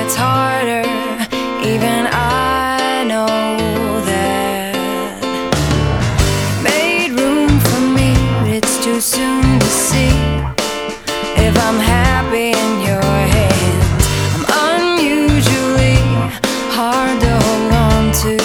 it's harder, even I know that. Made room for me, but it's too soon to see if I'm happy in your hands. I'm unusually hard to hold on to.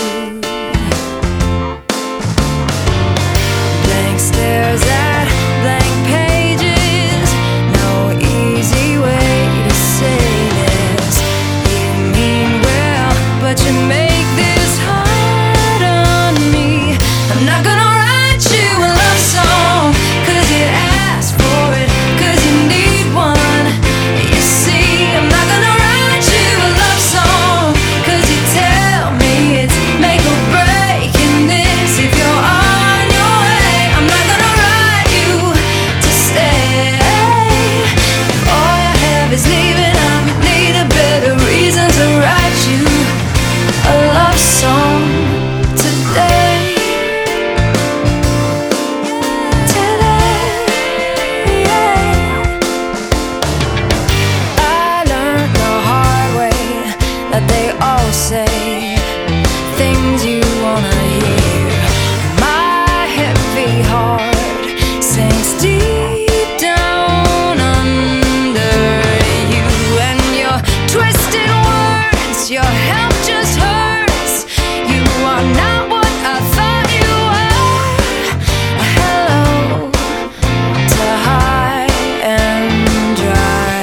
Blank stares at blank pages, no easy way to say this. You mean well, but you make this hard on me. I'm not gonna write you a love song, 'cause you asked for it, 'cause you need one. You see, I'm not gonna write you a love song, 'cause you tell me it's make or break in this. If you're on your way, I'm not gonna write you to stay. If all you have is leaving, I need a better reason to write you a love song today. They all say things you wanna hear. My heavy heart sinks deep down under you, and your twisted words, your help just hurts. You are not what I thought you were. Hello to high and dry.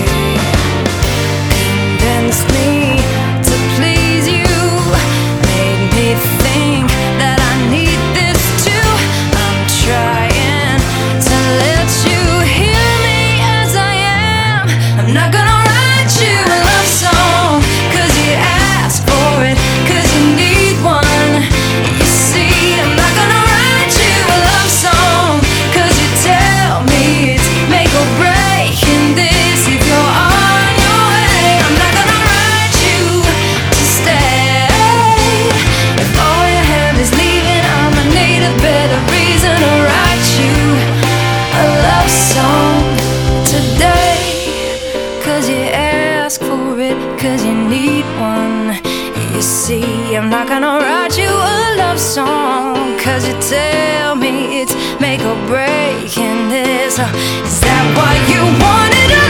Convinced me to please you, made me think that I need this too. I'm trying to let you hear me as I am. I'm not gonna write you a love song, 'cause you asked for it, 'cause you need one. You see, I'm not gonna write you a love song, 'cause you tell me it's make or break in this. If you're on your way, I'm not gonna write you to stay. If all you have is leaving, I'ma need a better reason to write you a love song today. 'Cause you ask for it, 'cause you need one. You see, I'm not gonna write you a love song, 'cause you tell me it's make or break in this. Is that what you wanted?